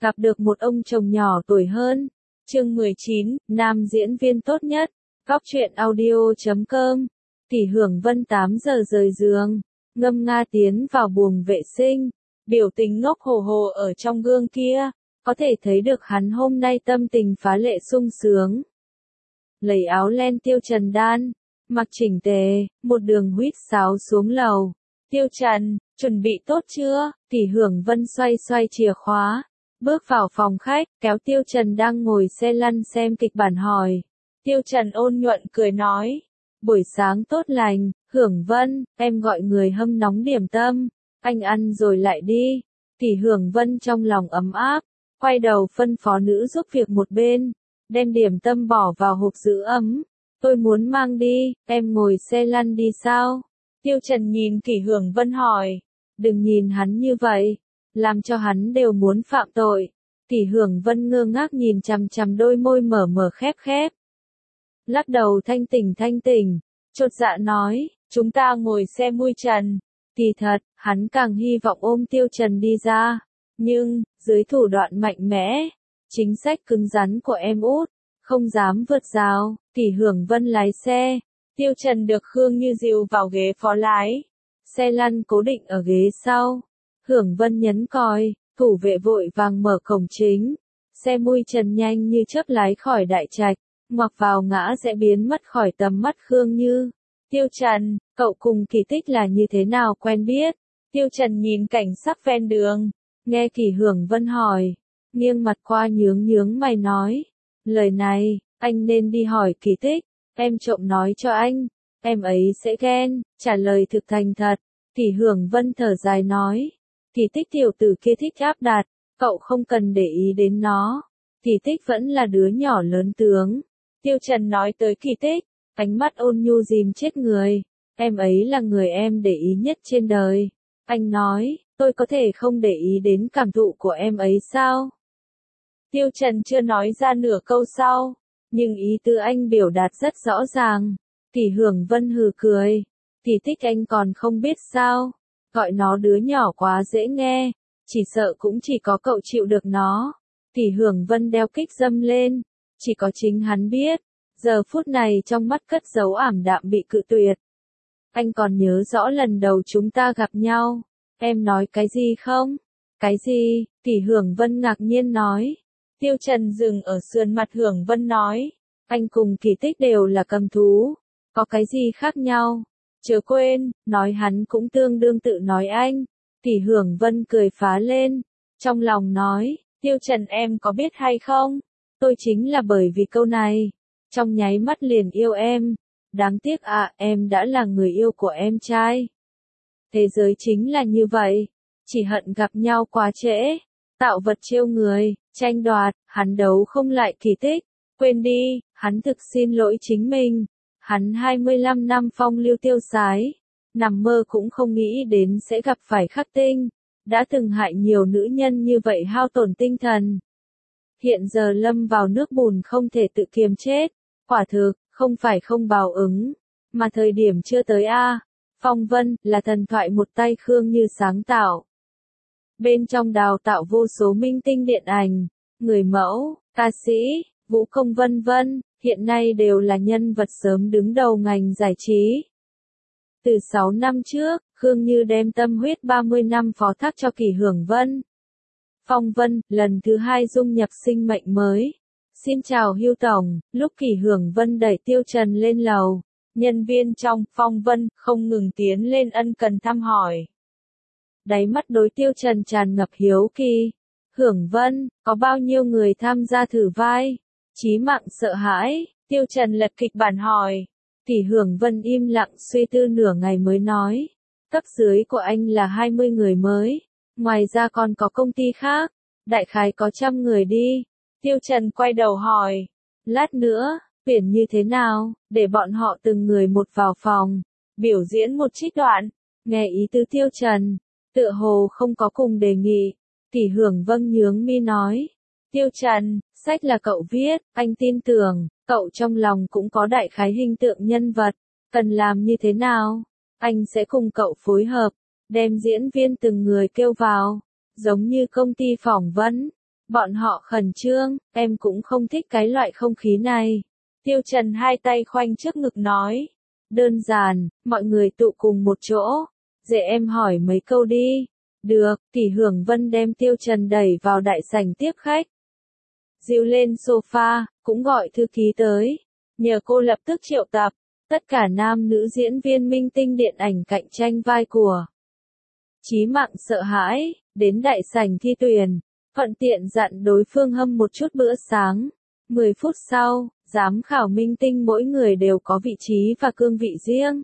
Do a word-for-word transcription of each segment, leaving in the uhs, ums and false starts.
gặp được một ông chồng nhỏ tuổi hơn. Chương mười chín, nam diễn viên tốt nhất. Góc truyện audio chấm com. Tỷ Hưởng Vân tám giờ rời giường, ngâm nga tiến vào buồng vệ sinh, biểu tình ngốc hồ hồ ở trong gương kia, có thể thấy được hắn hôm nay tâm tình phá lệ sung sướng. Lấy áo len Tiêu Trần đan, mặc chỉnh tề, một đường huýt sáo xuống lầu. Tiêu Trần, chuẩn bị tốt chưa? Tỷ Hưởng Vân xoay xoay chìa khóa, bước vào phòng khách, kéo Tiêu Trần đang ngồi xe lăn xem kịch bản hỏi. Tiêu Trần ôn nhuận cười nói, buổi sáng tốt lành, Hưởng Vân, em gọi người hâm nóng điểm tâm, anh ăn rồi lại đi. Tỷ Hưởng Vân trong lòng ấm áp, quay đầu phân phó nữ giúp việc một bên, đem điểm tâm bỏ vào hộp giữ ấm. Tôi muốn mang đi, em ngồi xe lăn đi sao? Tiêu Trần nhìn Tỷ Hưởng Vân hỏi, đừng nhìn hắn như vậy, làm cho hắn đều muốn phạm tội. Tỷ Hưởng Vân ngơ ngác nhìn chằm chằm đôi môi mở mở khép khép. Lắc đầu thanh tỉnh thanh tỉnh, chột dạ nói, chúng ta ngồi xe mui Trần. Kỳ thật, hắn càng hy vọng ôm Tiêu Trần đi ra, nhưng, dưới thủ đoạn mạnh mẽ, chính sách cứng rắn của em út, không dám vượt rào. Tỷ Hưởng Vân lái xe, Tiêu Trần được Khương Như dìu vào ghế phó lái, xe lăn cố định ở ghế sau. Hưởng Vân nhấn còi, thủ vệ vội vàng mở cổng chính, xe mui Trần nhanh như chớp lái khỏi đại trạch, ngoặc vào ngã sẽ biến mất khỏi tầm mắt Khương Như. Tiêu Trần, cậu cùng Kỳ Tích là như thế nào quen biết? Tiêu Trần nhìn cảnh sắc ven đường, nghe Tỷ Hưởng Vân hỏi, nghiêng mặt qua nhướng nhướng mày nói, lời này, anh nên đi hỏi Kỳ Tích, em trộm nói cho anh, em ấy sẽ ghen. Trả lời thực thành thật. Tỷ Hưởng Vân thở dài nói, Kỳ Tích tiểu tử kia thích áp đặt, cậu không cần để ý đến nó, Kỳ Tích vẫn là đứa nhỏ lớn tướng. Tiêu Trần nói tới Kỳ Tích, ánh mắt ôn nhu dìm chết người, em ấy là người em để ý nhất trên đời. Anh nói, tôi có thể không để ý đến cảm thụ của em ấy sao? Tiêu Trần chưa nói ra nửa câu sau, nhưng ý tứ anh biểu đạt rất rõ ràng. Tỷ Hưởng Vân hừ cười, Kỳ Tích anh còn không biết sao, gọi nó đứa nhỏ quá dễ nghe, chỉ sợ cũng chỉ có cậu chịu được nó. Tỷ Hưởng Vân đeo kích dâm lên, chỉ có chính hắn biết, giờ phút này trong mắt cất giấu ảm đạm bị cự tuyệt. Anh còn nhớ rõ lần đầu chúng ta gặp nhau, em nói cái gì không? Cái gì? Tỷ Hưởng Vân ngạc nhiên nói. Tiêu Trần dừng ở sườn mặt Hưởng Vân nói, anh cùng Kỳ Tích đều là cầm thú, có cái gì khác nhau? Chớ quên, nói hắn cũng tương đương tự nói anh. Tỷ Hưởng Vân cười phá lên, trong lòng nói, Tiêu Trần em có biết hay không? Tôi chính là bởi vì câu này, trong nháy mắt liền yêu em. Đáng tiếc à, em đã là người yêu của em trai. Thế giới chính là như vậy, chỉ hận gặp nhau quá trễ, tạo vật trêu người, tranh đoạt, hắn đấu không lại Kỳ Tích. Quên đi, hắn thực xin lỗi chính mình. Hắn hai mươi lăm năm phong lưu tiêu sái, nằm mơ cũng không nghĩ đến sẽ gặp phải Khắc Tinh, đã từng hại nhiều nữ nhân như vậy hao tổn tinh thần. Hiện giờ lâm vào nước bùn không thể tự kiềm chết, quả thực, không phải không bào ứng, mà thời điểm chưa tới a. Phong Vân, là thần thoại một tay Khương Như sáng tạo. Bên trong đào tạo vô số minh tinh điện ảnh, người mẫu, ca sĩ, vũ công vân vân, hiện nay đều là nhân vật sớm đứng đầu ngành giải trí. Từ sáu năm trước, Khương Như đem tâm huyết ba mươi năm phó thác cho Tỷ Hưởng Vân. Phong Vân, lần thứ hai dung nhập sinh mệnh mới. Xin chào Hưu Tổng, lúc Tỷ Hưởng Vân đẩy Tiêu Trần lên lầu, nhân viên trong Phong Vân không ngừng tiến lên ân cần thăm hỏi. Đáy mắt đối Tiêu Trần tràn ngập hiếu kỳ. Hưởng Vân, có bao nhiêu người tham gia thử vai? Chí mạng sợ hãi, Tiêu Trần lật kịch bản hỏi. Tỷ Hưởng Vân im lặng suy tư nửa ngày mới nói, cấp dưới của anh là hai mươi người mới, ngoài ra còn có công ty khác, đại khái có trăm người đi. Tiêu Trần quay đầu hỏi, lát nữa, tuyển như thế nào, để bọn họ từng người một vào phòng, biểu diễn một trích đoạn. Nghe ý tứ Tiêu Trần, tựa hồ không có cùng đề nghị. Tỷ Hưởng Vân nhướng mi nói, Tiêu Trần, sách là cậu viết, anh tin tưởng, cậu trong lòng cũng có đại khái hình tượng nhân vật, cần làm như thế nào, anh sẽ cùng cậu phối hợp, đem diễn viên từng người kêu vào, giống như công ty phỏng vấn, Bọn họ khẩn trương, em cũng không thích cái loại không khí này. Tiêu Trần hai tay khoanh trước ngực nói. Đơn giản, mọi người tụ cùng một chỗ. Dễ em hỏi mấy câu đi. Được, Tỷ Hưởng Vân đem Tiêu Trần đẩy vào đại sảnh tiếp khách. Dìu lên sofa, cũng gọi thư ký tới. Nhờ cô lập tức triệu tập, tất cả nam nữ diễn viên minh tinh điện ảnh cạnh tranh vai của Chí Mạng Sợ Hãi, đến đại sảnh thi tuyển, thuận tiện dặn đối phương hâm một chút bữa sáng. mười phút sau, giám khảo minh tinh mỗi người đều có vị trí và cương vị riêng.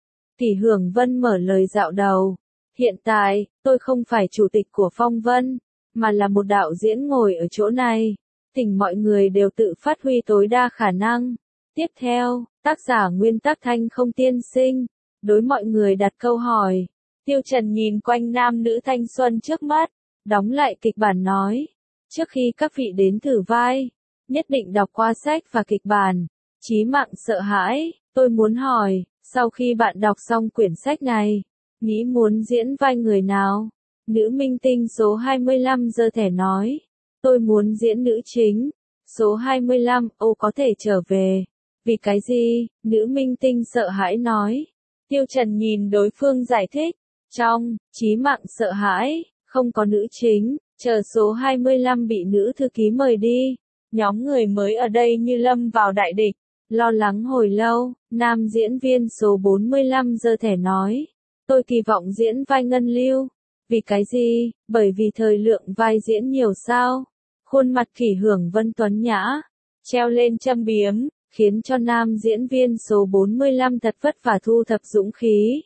Tỷ Hưởng Vân mở lời dạo đầu. Hiện tại, tôi không phải chủ tịch của Phong Vân, mà là một đạo diễn ngồi ở chỗ này. Thỉnh mọi người đều tự phát huy tối đa khả năng. Tiếp theo, tác giả nguyên tắc Thanh Không tiên sinh, đối mọi người đặt câu hỏi. Tiêu Trần nhìn quanh nam nữ thanh xuân trước mắt, đóng lại kịch bản nói. Trước khi các vị đến thử vai, nhất định đọc qua sách và kịch bản. Chí Mạng Sợ Hãi, tôi muốn hỏi, sau khi bạn đọc xong quyển sách này, nghĩ muốn diễn vai người nào? Nữ minh tinh số hai mươi lăm giơ thẻ nói. Tôi muốn diễn nữ chính. Số hai mươi lăm, ô có thể trở về. Vì cái gì? Nữ minh tinh sợ hãi nói. Tiêu Trần nhìn đối phương giải thích. Trong Chí Mạng Sợ Hãi, không có nữ chính, chờ số hai mươi lăm bị nữ thư ký mời đi. Nhóm người mới ở đây như lâm vào đại địch. Lo lắng hồi lâu, nam diễn viên số bốn mươi lăm giơ thẻ nói. Tôi kỳ vọng diễn vai Ngân Lưu. Vì cái gì? Bởi vì thời lượng vai diễn nhiều sao? Khuôn mặt Kỷ Hưởng Vân tuấn nhã, treo lên châm biếm, khiến cho nam diễn viên số bốn mươi lăm thật vất vả thu thập dũng khí.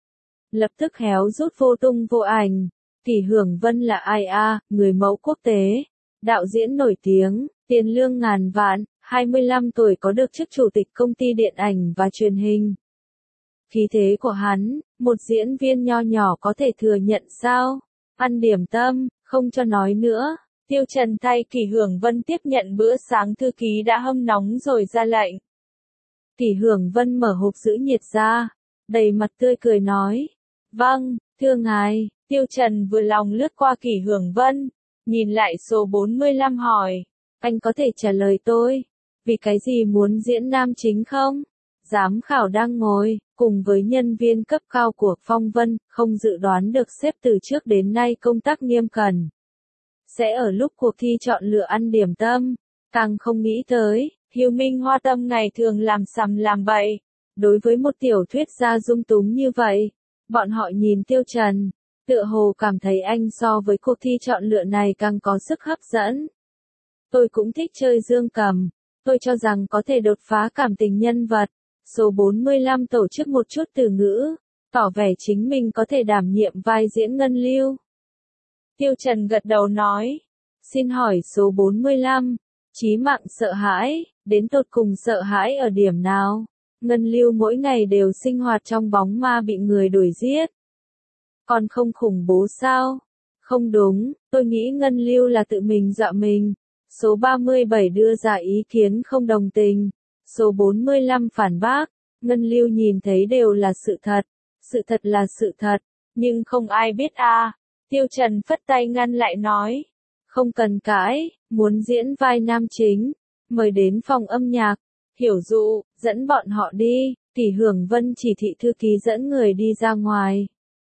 Lập tức héo rút vô tung vô ảnh. Kỷ Hưởng Vân là ai a? Người mẫu quốc tế, đạo diễn nổi tiếng, tiền lương ngàn vạn, hai mươi lăm tuổi có được chức chủ tịch công ty điện ảnh và truyền hình. Khí thế của hắn, một diễn viên nho nhỏ có thể thừa nhận sao? Ăn điểm tâm, không cho nói nữa. Tiêu Trần thay Kỷ Hưởng Vân tiếp nhận bữa sáng thư ký đã hâm nóng rồi ra lệnh. Kỷ Hưởng Vân mở hộp giữ nhiệt ra, đầy mặt tươi cười nói. Vâng, thưa ngài. Tiêu Trần vừa lòng lướt qua Kỷ Hưởng Vân, nhìn lại số bốn mươi lăm hỏi. Anh có thể trả lời tôi, vì cái gì muốn diễn nam chính không? Giám khảo đang ngồi, cùng với nhân viên cấp cao của Phong Vân, không dự đoán được sếp từ trước đến nay công tác nghiêm cẩn. Sẽ ở lúc cuộc thi chọn lựa ăn điểm tâm, càng không nghĩ tới, Hiếu Minh Hoa Tâm ngày thường làm sằm làm bậy. Đối với một tiểu thuyết gia dung túng như vậy, bọn họ nhìn Tiêu Trần, tựa hồ cảm thấy anh so với cuộc thi chọn lựa này càng có sức hấp dẫn. Tôi cũng thích chơi dương cầm, tôi cho rằng có thể đột phá cảm tình nhân vật. Số bốn mươi lăm tổ chức một chút từ ngữ, tỏ vẻ chính mình có thể đảm nhiệm vai diễn Ngân Lưu. Tiêu Trần gật đầu nói, xin hỏi số bốn mươi lăm, Chí Mạng Sợ Hãi, đến tột cùng sợ hãi ở điểm nào? Ngân Lưu mỗi ngày đều sinh hoạt trong bóng ma bị người đuổi giết. Còn không khủng bố sao? Không đúng, tôi nghĩ Ngân Lưu là tự mình dọa mình. Số ba mươi bảy đưa ra ý kiến không đồng tình. Số bốn mươi lăm phản bác, Ngân Lưu nhìn thấy đều là sự thật. Sự thật là sự thật, nhưng không ai biết a. À. Tiêu Trần phất tay ngăn lại nói. Không cần cãi, muốn diễn vai nam chính, mời đến phòng âm nhạc. Hiểu dụ, dẫn bọn họ đi. Kỷ Hưởng Vân chỉ thị thư ký dẫn người đi ra ngoài.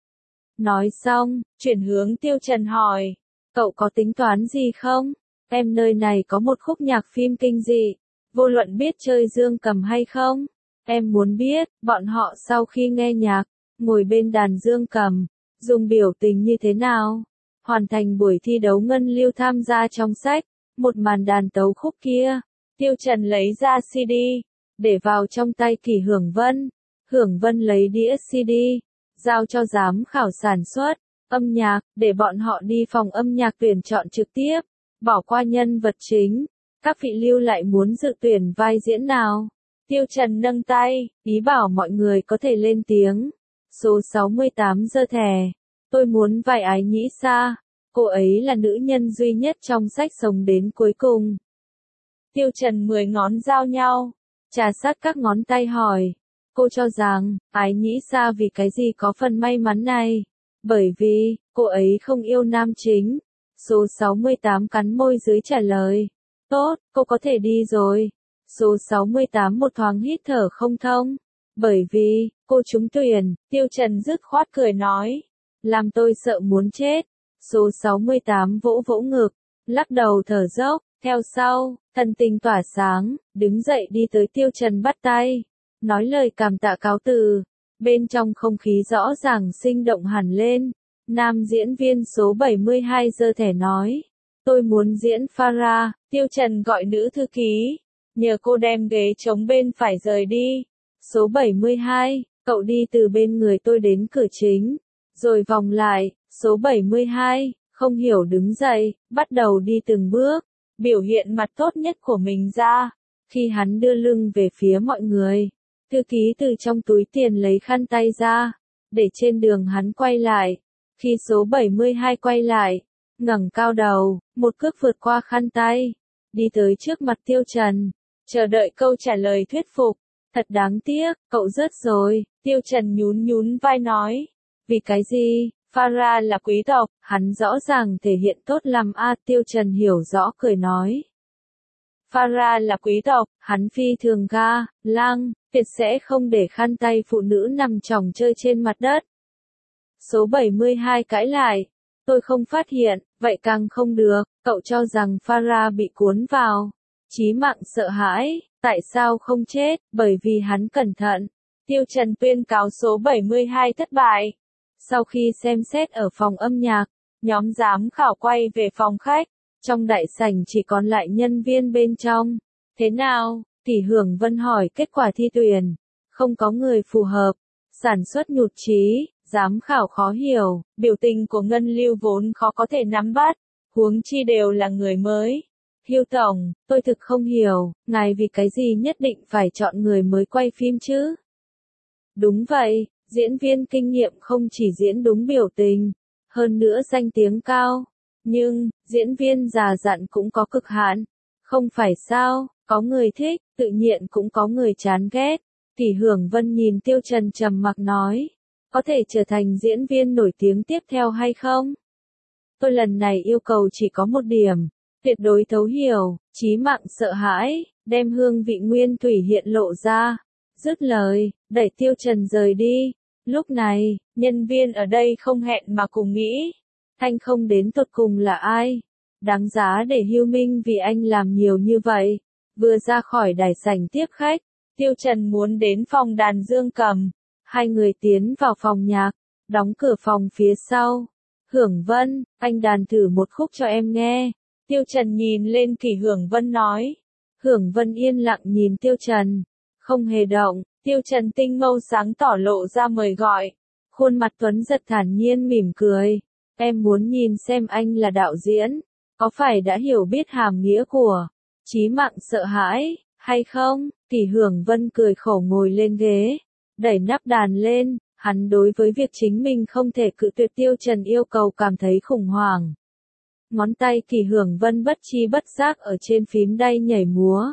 Nói xong, chuyển hướng Tiêu Trần hỏi. Cậu có tính toán gì không? Em nơi này có một khúc nhạc phim kinh dị. Vô luận biết chơi dương cầm hay không? Em muốn biết, bọn họ sau khi nghe nhạc, ngồi bên đàn dương cầm, dùng biểu tình như thế nào? Hoàn thành buổi thi đấu Ngân Lưu tham gia trong sách, một màn đàn tấu khúc kia. Tiêu Trần lấy ra xê đê, để vào trong tay Kỷ Hưởng Vân. Hưởng Vân lấy đĩa xê đê, giao cho giám khảo sản xuất, âm nhạc, để bọn họ đi phòng âm nhạc tuyển chọn trực tiếp, bỏ qua nhân vật chính. Các vị lưu lại muốn dự tuyển vai diễn nào? Tiêu Trần nâng tay, ý bảo mọi người có thể lên tiếng. Số sáu mươi tám giơ thẻ. Tôi muốn vai Ái Nhĩ Sa. Cô ấy là nữ nhân duy nhất trong sách sống đến cuối cùng. Tiêu Trần mười ngón giao nhau, trà sát các ngón tay hỏi. Cô cho rằng, Ái Nhĩ Sa vì cái gì có phần may mắn này? Bởi vì, cô ấy không yêu nam chính. Số sáu mươi tám cắn môi dưới trả lời. Tốt, cô có thể đi rồi. Số sáu mươi tám một thoáng hít thở không thông. Bởi vì, cô trúng tuyển, Tiêu Trần dứt khoát cười nói. Làm tôi sợ muốn chết. Số sáu mươi tám vỗ vỗ ngực, lắc đầu thở dốc, theo sau, thần tình tỏa sáng, đứng dậy đi tới Tiêu Trần bắt tay, nói lời cảm tạ cáo từ. Bên trong không khí rõ ràng sinh động hẳn lên. Nam diễn viên số bảy mươi hai giơ thẻ nói. Tôi muốn diễn Farah. Tiêu Trần gọi nữ thư ký. Nhờ cô đem ghế trống bên phải rời đi. Số bảy mươi hai, cậu đi từ bên người tôi đến cửa chính. Rồi vòng lại. Số bảy mươi hai, không hiểu đứng dậy, bắt đầu đi từng bước. Biểu hiện mặt tốt nhất của mình ra. Khi hắn đưa lưng về phía mọi người, thư ký từ trong túi tiền lấy khăn tay ra. Để trên đường hắn quay lại. Khi số bảy mươi hai quay lại, ngẩng cao đầu, một cước vượt qua khăn tay, đi tới trước mặt Tiêu Trần, chờ đợi câu trả lời thuyết phục. Thật đáng tiếc, cậu rớt rồi. Tiêu Trần nhún nhún vai nói. Vì cái gì? Farah là quý tộc, hắn rõ ràng thể hiện tốt lắm a. Tiêu Trần hiểu rõ cười nói. Farah là quý tộc, hắn phi thường ga, lang, tuyệt sẽ không để khăn tay phụ nữ nằm chồng chơi trên mặt đất. Số bảy mươi hai cãi lại. Tôi không phát hiện, vậy càng không được. Cậu cho rằng Farah bị cuốn vào chí mạng sợ hãi. Tại sao không chết? Bởi vì hắn cẩn thận. Tiêu Trần tuyên cáo số bảy mươi hai thất bại. Sau khi xem xét ở phòng âm nhạc, nhóm giám khảo quay về phòng khách. Trong đại sảnh chỉ còn lại nhân viên bên trong. Thế nào? Tỷ Hưởng Vân hỏi kết quả thi tuyển. Không có người phù hợp. Sản xuất nhụt chí. Giám khảo khó hiểu. Biểu tình của Ngân Lưu vốn khó có thể nắm bắt. Huống chi đều là người mới. Hưu Tổng, tôi thực không hiểu, ngài vì cái gì nhất định phải chọn người mới quay phim chứ? Đúng vậy, diễn viên kinh nghiệm không chỉ diễn đúng biểu tình, hơn nữa danh tiếng cao. Nhưng, diễn viên già dặn cũng có cực hạn. Không phải sao, có người thích, tự nhiên cũng có người chán ghét. Tỷ Hưởng Vân nhìn Tiêu Trần trầm mặc nói. Có thể trở thành diễn viên nổi tiếng tiếp theo hay không? Tôi lần này yêu cầu chỉ có một điểm. Tuyệt đối thấu hiểu, chí mạng sợ hãi, đem hương vị nguyên thủy hiện lộ ra. Dứt lời, đẩy Tiêu Trần rời đi. Lúc này, nhân viên ở đây không hẹn mà cùng nghĩ. Thanh không đến tột cùng là ai? Đáng giá để hiêu minh vì anh làm nhiều như vậy. Vừa ra khỏi đài sảnh tiếp khách, Tiêu Trần muốn đến phòng đàn dương cầm. Hai người tiến vào phòng nhạc, đóng cửa phòng phía sau. Hưởng Vân, anh đàn thử một khúc cho em nghe. Tiêu Trần nhìn lên Kỷ Hưởng Vân nói. Hưởng Vân yên lặng nhìn Tiêu Trần. Không hề động, Tiêu Trần tinh mâu sáng tỏ lộ ra mời gọi. Khuôn mặt Tuấn giật thản nhiên mỉm cười. Em muốn nhìn xem anh là đạo diễn. Có phải đã hiểu biết hàm nghĩa của chí mạng sợ hãi, hay không? Kỷ Hưởng Vân cười khổ ngồi lên ghế. Đẩy nắp đàn lên. Hắn đối với việc chính mình không thể cự tuyệt Tiêu Trần yêu cầu cảm thấy khủng hoảng. Ngón tay Kỷ Hưởng Vân bất chi bất giác ở trên phím đay nhảy múa.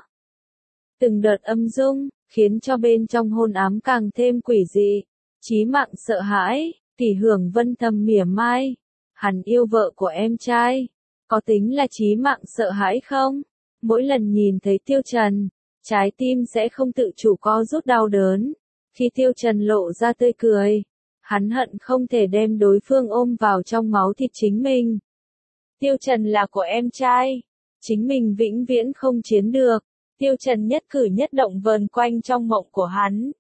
Từng đợt âm dung, khiến cho bên trong hôn ám càng thêm quỷ dị. Chí mạng sợ hãi, Kỷ Hưởng Vân thầm mỉa mai. Hắn yêu vợ của em trai. Có tính là chí mạng sợ hãi không? Mỗi lần nhìn thấy Tiêu Trần, trái tim sẽ không tự chủ co rút đau đớn. Khi Tiêu Trần lộ ra tươi cười, hắn hận không thể đem đối phương ôm vào trong máu thịt chính mình. Tiêu Trần là của em trai, chính mình vĩnh viễn không chiến được. Tiêu Trần nhất cử nhất động vờn quanh trong mộng của hắn.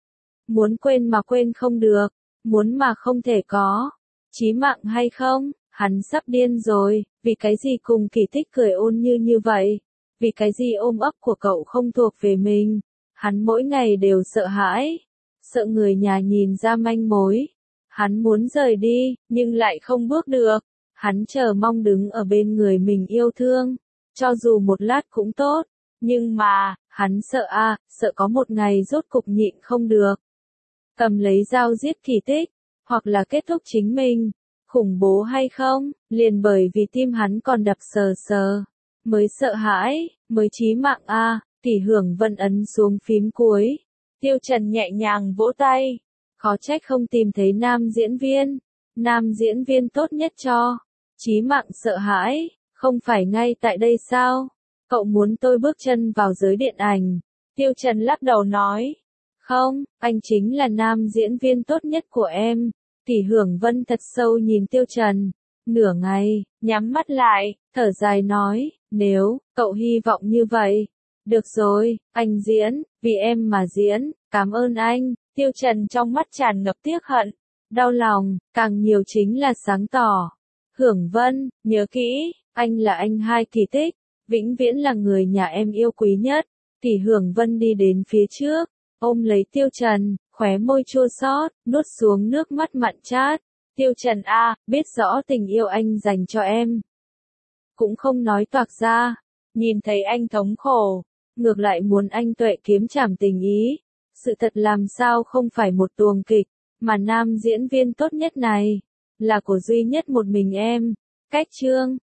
Muốn quên mà quên không được, muốn mà không thể có. Chí mạng hay không, hắn sắp điên rồi, vì cái gì cùng Kỳ Tích cười ôn như như vậy, vì cái gì ôm ấp của cậu không thuộc về mình. Hắn mỗi ngày đều sợ hãi, sợ người nhà nhìn ra manh mối. Hắn muốn rời đi, nhưng lại không bước được. Hắn chờ mong đứng ở bên người mình yêu thương, cho dù một lát cũng tốt. Nhưng mà, hắn sợ a, à, sợ có một ngày rốt cục nhịn không được. Cầm lấy dao giết Kỳ Tích, hoặc là kết thúc chính mình. Khủng bố hay không, liền bởi vì tim hắn còn đập sờ sờ. Mới sợ hãi, mới chí mạng a. À. Kỷ Hưởng Vân ấn xuống phím cuối. Tiêu Trần nhẹ nhàng vỗ tay. Khó trách không tìm thấy nam diễn viên. Nam diễn viên tốt nhất cho Chí mạng sợ hãi, không phải ngay tại đây sao? Cậu muốn tôi bước chân vào giới điện ảnh? Tiêu Trần lắc đầu nói. Không, anh chính là nam diễn viên tốt nhất của em. Tỷ Hưởng Vân thật sâu nhìn Tiêu Trần. Nửa ngày, nhắm mắt lại, thở dài nói, nếu, cậu hy vọng như vậy. Được rồi, anh diễn, vì em mà diễn, cảm ơn anh. Tiêu Trần trong mắt tràn ngập tiếc hận, đau lòng, càng nhiều chính là sáng tỏ. Hưởng Vân, nhớ kỹ, anh là anh hai kỳ tích, vĩnh viễn là người nhà em yêu quý nhất. Tỷ Hưởng Vân đi đến phía trước, ôm lấy Tiêu Trần, khóe môi chua xót, nuốt xuống nước mắt mặn chát. Tiêu Trần a, biết rõ tình yêu anh dành cho em, cũng không nói toạc ra, nhìn thấy anh thống khổ, ngược lại muốn anh tuệ kiếm trảm tình ý. Sự thật làm sao không phải một tuồng kịch, mà nam diễn viên tốt nhất này, là của duy nhất một mình em. Cách chương